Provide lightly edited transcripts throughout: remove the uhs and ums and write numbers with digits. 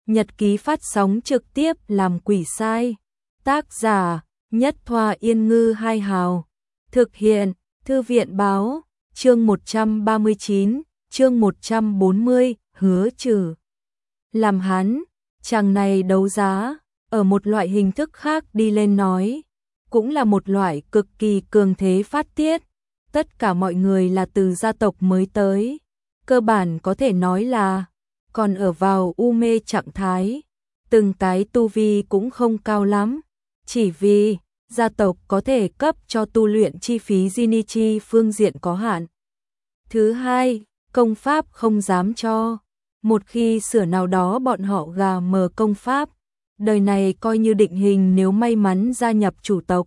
Nhật ký phát sóng trực tiếp làm quỷ sai. Tác giả Nhất Thoa Yên Ngư Hai Hào. Thực hiện Thư viện Báo. Chương 139, chương 140, hứa trừ. Làm hắn, chàng này đấu giá, ở một loại hình thức khác đi lên nói, cũng là một loại cực kỳ cường thế phát tiết. Tất cả mọi người là từ gia tộc mới tới, cơ bản có thể nói là còn ở vào u mê trạng thái, từng cái tu vi cũng không cao lắm, chỉ vì gia tộc có thể cấp cho tu luyện chi phí Jinichi phương diện có hạn. Thứ hai, công pháp không dám cho. Một khi sửa nào đó bọn họ gà mờ công pháp, đời này coi như định hình nếu may mắn gia nhập chủ tộc.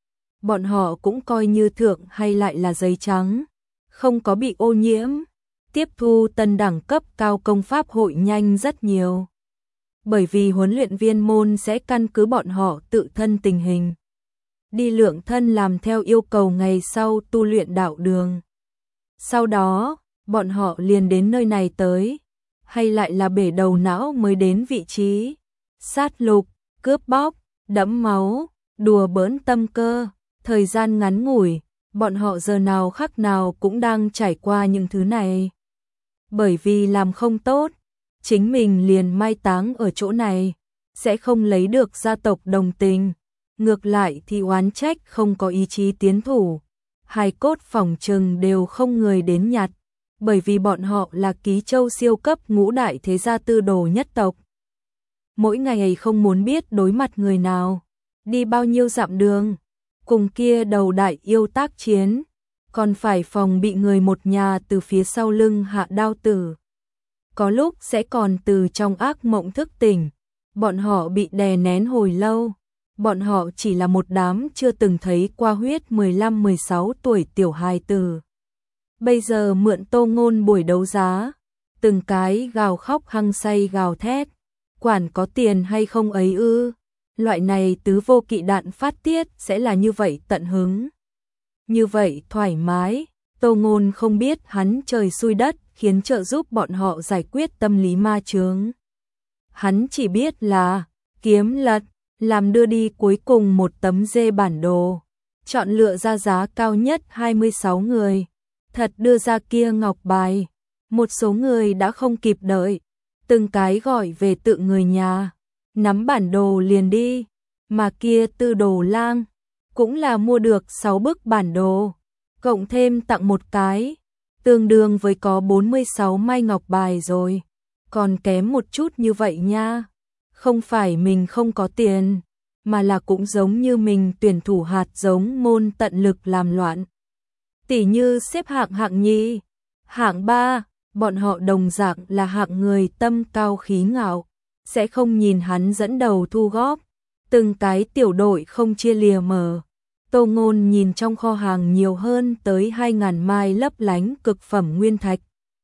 Bọn họ cũng coi như thượng hay lại là giấy trắng, không có bị ô nhiễm. Tiếp thu tân đẳng cấp cao công pháp hội nhanh rất nhiều. Bởi vì huấn luyện viên môn sẽ căn cứ bọn họ tự thân tình hình, đi lượng thân làm theo yêu cầu ngày sau tu luyện đạo đường. Sau đó, bọn họ liền đến nơi này tới, hay lại là bể đầu não mới đến vị trí. Sát lục, cướp bóc, đẫm máu, đùa bỡn tâm cơ, thời gian ngắn ngủi, bọn họ giờ nào khắc nào cũng đang trải qua những thứ này. Bởi vì làm không tốt, chính mình liền mai táng ở chỗ này, sẽ không lấy được gia tộc đồng tình, ngược lại thì oán trách không có ý chí tiến thủ. Hài cốt phỏng chừng đều không người đến nhặt, bởi vì bọn họ là Ký Châu siêu cấp ngũ đại thế gia tư đồ nhất tộc. Mỗi ngày không muốn biết đối mặt người nào, đi bao nhiêu dặm đường, cùng kia đầu đại yêu tác chiến, còn phải phòng bị người một nhà từ phía sau lưng hạ đao tử. Có lúc sẽ còn từ trong ác mộng thức tỉnh, bọn họ bị đè nén hồi lâu. Bọn họ chỉ là một đám chưa từng thấy qua huyết 15-16 tuổi tiểu hài tử. Bây giờ mượn Tô Ngôn buổi đấu giá, từng cái gào khóc hăng say gào thét, quản có tiền hay không ấy ư? Loại này tứ vô kỵ đạn phát tiết sẽ là như vậy tận hứng. Như vậy thoải mái, Tô Ngôn không biết hắn trời xui đất khiến trợ giúp bọn họ giải quyết tâm lý ma chướng. Hắn chỉ biết là kiếm lật, làm đưa đi cuối cùng một tấm dê bản đồ, chọn lựa ra giá cao nhất 26 người, thật đưa ra kia ngọc bài. Một số người đã không kịp đợi, từng cái gọi về tự người nhà, nắm bản đồ liền đi, mà kia Tư Đồ Lang cũng là mua được 6 bức bản đồ, cộng thêm tặng một cái, tương đương với có 46 mai ngọc bài rồi, còn kém một chút như vậy nha. Không phải mình không có tiền, mà là cũng giống như mình tuyển thủ hạt giống môn tận lực làm loạn. Tỉ như xếp hạng hạng nhì, hạng 3, bọn họ đồng dạng là hạng người tâm cao khí ngạo, sẽ không nhìn hắn dẫn đầu thu góp, từng cái tiểu đội không chia lìa mở. Tô Ngôn nhìn trong kho hàng nhiều hơn tới 2.000 mai lấp lánh cực phẩm nguyên thạch.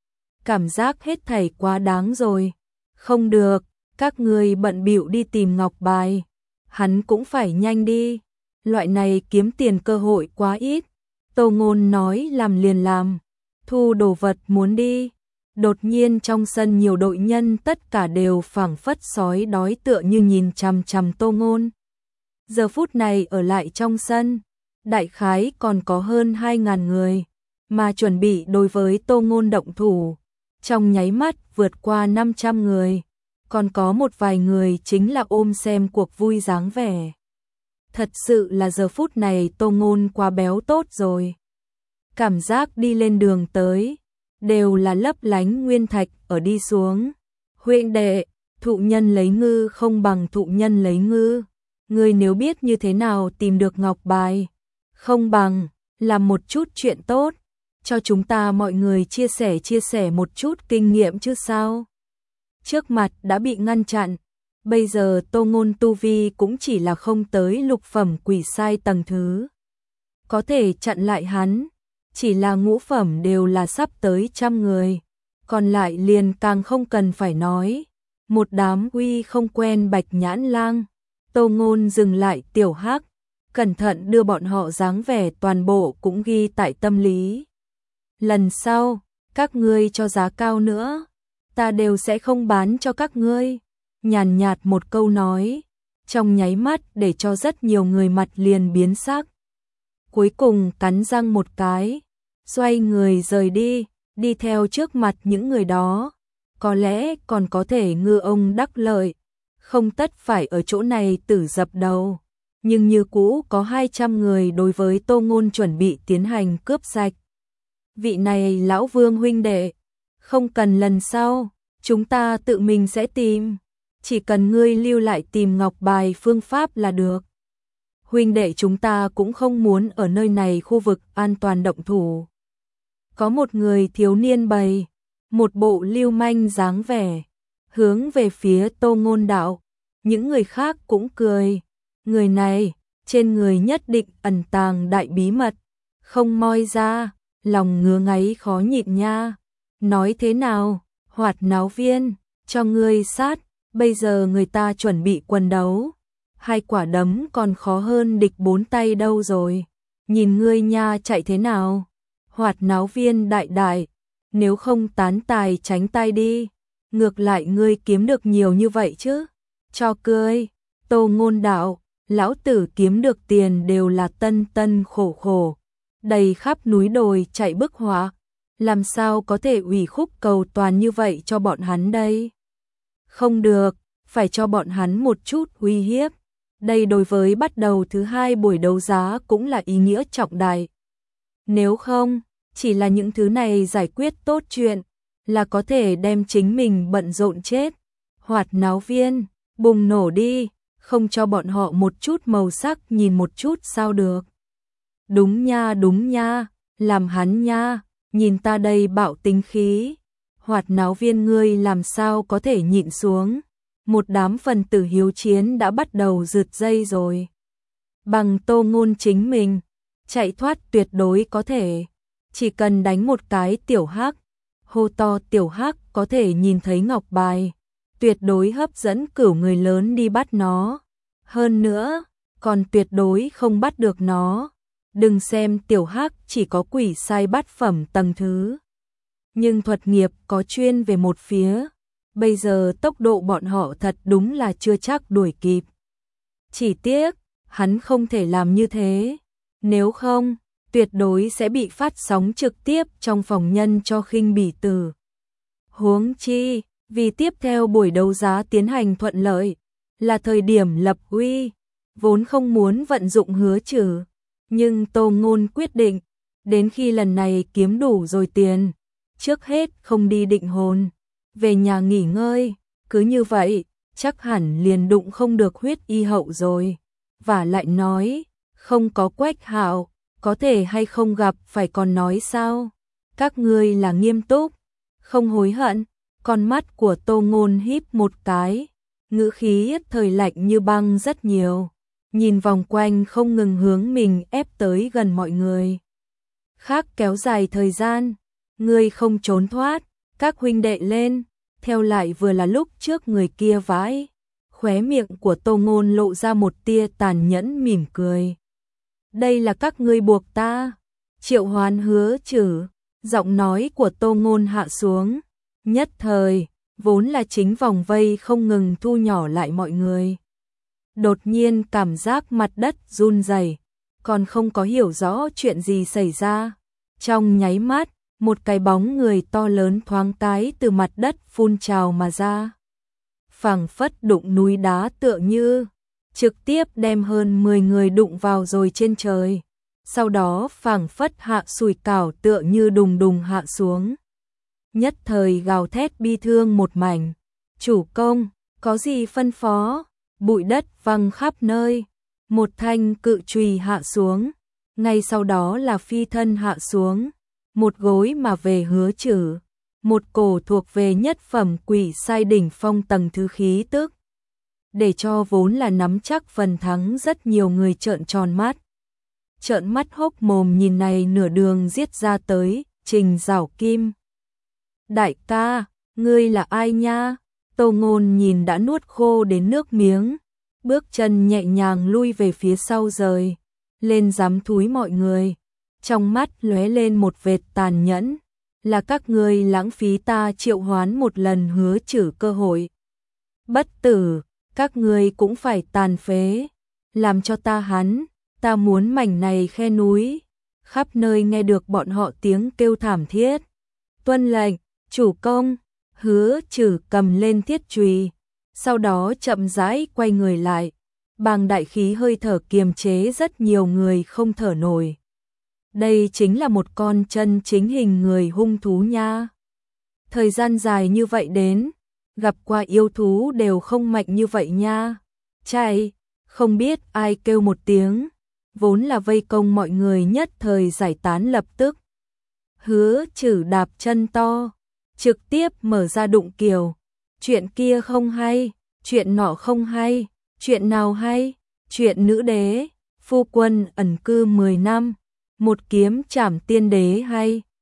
Cảm giác hết thảy quá đáng rồi. Không được, các người bận bịu đi tìm ngọc bài, hắn cũng phải nhanh đi, loại này kiếm tiền cơ hội quá ít. Tô Ngôn nói làm liền làm, thu đồ vật muốn đi. Đột nhiên trong sân nhiều đội nhân tất cả đều phảng phất sói đói tựa như nhìn chằm chằm Tô Ngôn. Giờ phút này ở lại trong sân, đại khái còn có hơn 2.000 người, mà chuẩn bị đối với Tô Ngôn động thủ, trong nháy mắt vượt qua 500 người. Còn có một vài người chính là ôm xem cuộc vui dáng vẻ. Thật sự là giờ phút này Tô Ngôn quá béo tốt rồi. Cảm giác đi lên đường tới, đều là lấp lánh nguyên thạch ở đi xuống. Huynh đệ, thụ nhân lấy ngư không bằng thụ nhân lấy ngư. Ngươi nếu biết như thế nào tìm được ngọc bài, không bằng làm một chút chuyện tốt, cho chúng ta mọi người chia sẻ một chút kinh nghiệm chứ sao. Trước mặt đã bị ngăn chặn, bây giờ Tô Ngôn tu vi cũng chỉ là không tới lục phẩm quỷ sai tầng thứ. Có thể chặn lại hắn, chỉ là ngũ phẩm đều là sắp tới 100 người, còn lại liền càng không cần phải nói. Một đám uy không quen Bạch Nhãn Lang. Tô Ngôn dừng lại tiểu hắc, cẩn thận đưa bọn họ dáng vẻ toàn bộ cũng ghi tại tâm lý. Lần sau, các ngươi cho giá cao nữa, ta đều sẽ không bán cho các ngươi. nhàn nhạt một câu nói, trong nháy mắt để cho rất nhiều người mặt liền biến sắc. Cuối cùng cắn răng một cái, xoay người rời đi, đi theo trước mặt những người đó, có lẽ còn có thể ngư ông đắc lợi, không tất phải ở chỗ này tử dập đầu. Nhưng như cũ có 200 người đối với Tô Ngôn chuẩn bị tiến hành cướp sạch. Vị này lão Vương huynh đệ, không cần lần sau, chúng ta tự mình sẽ tìm, chỉ cần ngươi lưu lại tìm ngọc bài phương pháp là được. Huynh đệ chúng ta cũng không muốn ở nơi này khu vực an toàn động thủ. Có một người thiếu niên bày, một bộ lưu manh dáng vẻ, hướng về phía Tô Ngôn đạo, những người khác cũng cười. Người này, trên người nhất định ẩn tàng đại bí mật, không moi ra, lòng ngứa ngáy khó nhịn nha. Nói thế nào, Hoạt Náo Viên, cho ngươi sát, bây giờ người ta chuẩn bị quần đấu. 2 quả đấm còn khó hơn địch 4 tay đâu rồi. Nhìn ngươi nha chạy thế nào? Hoạt Náo Viên đại đại, nếu không tán tài tránh tay đi. Ngược lại ngươi kiếm được nhiều như vậy chứ. Cho cười, Tô Ngôn đạo. Lão tử kiếm được tiền đều là tân tân khổ khổ, đầy khắp núi đồi chạy bức họa, làm sao có thể ủy khúc cầu toàn như vậy cho bọn hắn đây? Không được, phải cho bọn hắn một chút uy hiếp. Đây đối với bắt đầu thứ 2 buổi đấu giá cũng là ý nghĩa trọng đại. Nếu không, chỉ là những thứ này giải quyết tốt chuyện, là có thể đem chính mình bận rộn chết. Hoạt Náo Viên, bùng nổ đi! Không cho bọn họ một chút màu sắc nhìn một chút sao được. Đúng nha, làm hắn nha, nhìn ta đây bạo tính khí. Hoạt Náo Viên ngươi làm sao có thể nhịn xuống. Một đám phần tử hiếu chiến đã bắt đầu rượt dây rồi. Bằng Tô Ngôn chính mình, chạy thoát tuyệt đối có thể. Chỉ cần đánh một cái tiểu hắc, hô to tiểu hắc có thể nhìn thấy ngọc bài. Tuyệt đối hấp dẫn cửu người lớn đi bắt nó. Hơn nữa, còn tuyệt đối không bắt được nó. Đừng xem tiểu hắc chỉ có quỷ sai bát phẩm tầng thứ. Nhưng thuật nghiệp có chuyên về một phía. Bây giờ tốc độ bọn họ thật đúng là chưa chắc đuổi kịp. Chỉ tiếc, hắn không thể làm như thế. Nếu không, tuyệt đối sẽ bị phát sóng trực tiếp trong phòng nhân cho khinh bỉ tử. Huống chi, vì tiếp theo buổi đấu giá tiến hành thuận lợi, là thời điểm lập uy, vốn không muốn vận dụng hứa trừ. Nhưng Tô Ngôn quyết định, đến khi lần này kiếm đủ rồi tiền, trước hết không đi định hồn, về nhà nghỉ ngơi, cứ như vậy, chắc hẳn liền đụng không được huyết y hậu rồi. Và lại nói, không có Quách Hạo, có thể hay không gặp phải còn nói sao? Các ngươi là nghiêm túc, không hối hận. Con mắt của Tô Ngôn híp một cái, ngữ khí thời lạnh như băng rất nhiều, nhìn vòng quanh không ngừng hướng mình ép tới gần mọi người. Khác kéo dài thời gian, ngươi không trốn thoát, các huynh đệ lên, theo lại vừa là lúc trước người kia vãi. Khóe miệng của Tô Ngôn lộ ra một tia tàn nhẫn mỉm cười. Đây là các ngươi buộc ta. Triệu Hoán hứa trừ, giọng nói của Tô Ngôn hạ xuống. Nhất thời, vốn là chính vòng vây không ngừng thu nhỏ lại mọi người. Đột nhiên cảm giác mặt đất run rẩy, còn không có hiểu rõ chuyện gì xảy ra. Trong nháy mắt, một cái bóng người to lớn thoáng cái từ mặt đất phun trào mà ra. Phảng phất đụng núi đá tựa như, trực tiếp đem hơn 10 người đụng vào rồi trên trời. Sau đó phảng phất hạ sủi cảo tựa như đùng đùng hạ xuống. Nhất thời gào thét bi thương một mảnh. Chủ công, có gì phân phó? Bụi đất văng khắp nơi. Một thanh cự chùy hạ xuống. Ngay sau đó là phi thân hạ xuống. Một gối mà về hứa trừ. Một cổ thuộc về nhất phẩm quỷ sai đỉnh phong tầng thứ khí tức. Để cho vốn là nắm chắc phần thắng rất nhiều người trợn tròn mắt. Trợn mắt hốc mồm nhìn này nửa đường giết ra tới, Trình Giảo Kim. Đại ca, ngươi là ai nha? Tô Ngôn nhìn đã nuốt khô đến nước miếng, bước chân nhẹ nhàng lui về phía sau rời, lên giám thúi mọi người. Trong mắt lóe lên một vệt tàn nhẫn, là các ngươi lãng phí ta triệu hoán một lần hứa trừ cơ hội. bất tử, các ngươi cũng phải tàn phế, làm cho ta hắn, ta muốn mảnh này khe núi. Khắp nơi nghe được bọn họ tiếng kêu thảm thiết. Tuân lệnh, chủ công. Hứa Trử cầm lên thiết chùy, sau đó chậm rãi quay người lại. Bàng đại khí hơi thở kiềm chế rất nhiều người không thở nổi. Đây chính là một con chân chính hình người hung thú nha. Thời gian dài như vậy đến, gặp qua yêu thú đều không mạnh như vậy nha. Chạy, không biết ai kêu một tiếng, vốn là vây công mọi người nhất thời giải tán lập tức. Hứa Trử đạp chân to, trực tiếp mở ra đụng kiều. Chuyện kia không hay, chuyện nọ không hay, chuyện nào hay? Chuyện nữ đế, phu quân ẩn cư 10 năm, một kiếm trảm tiên đế hay?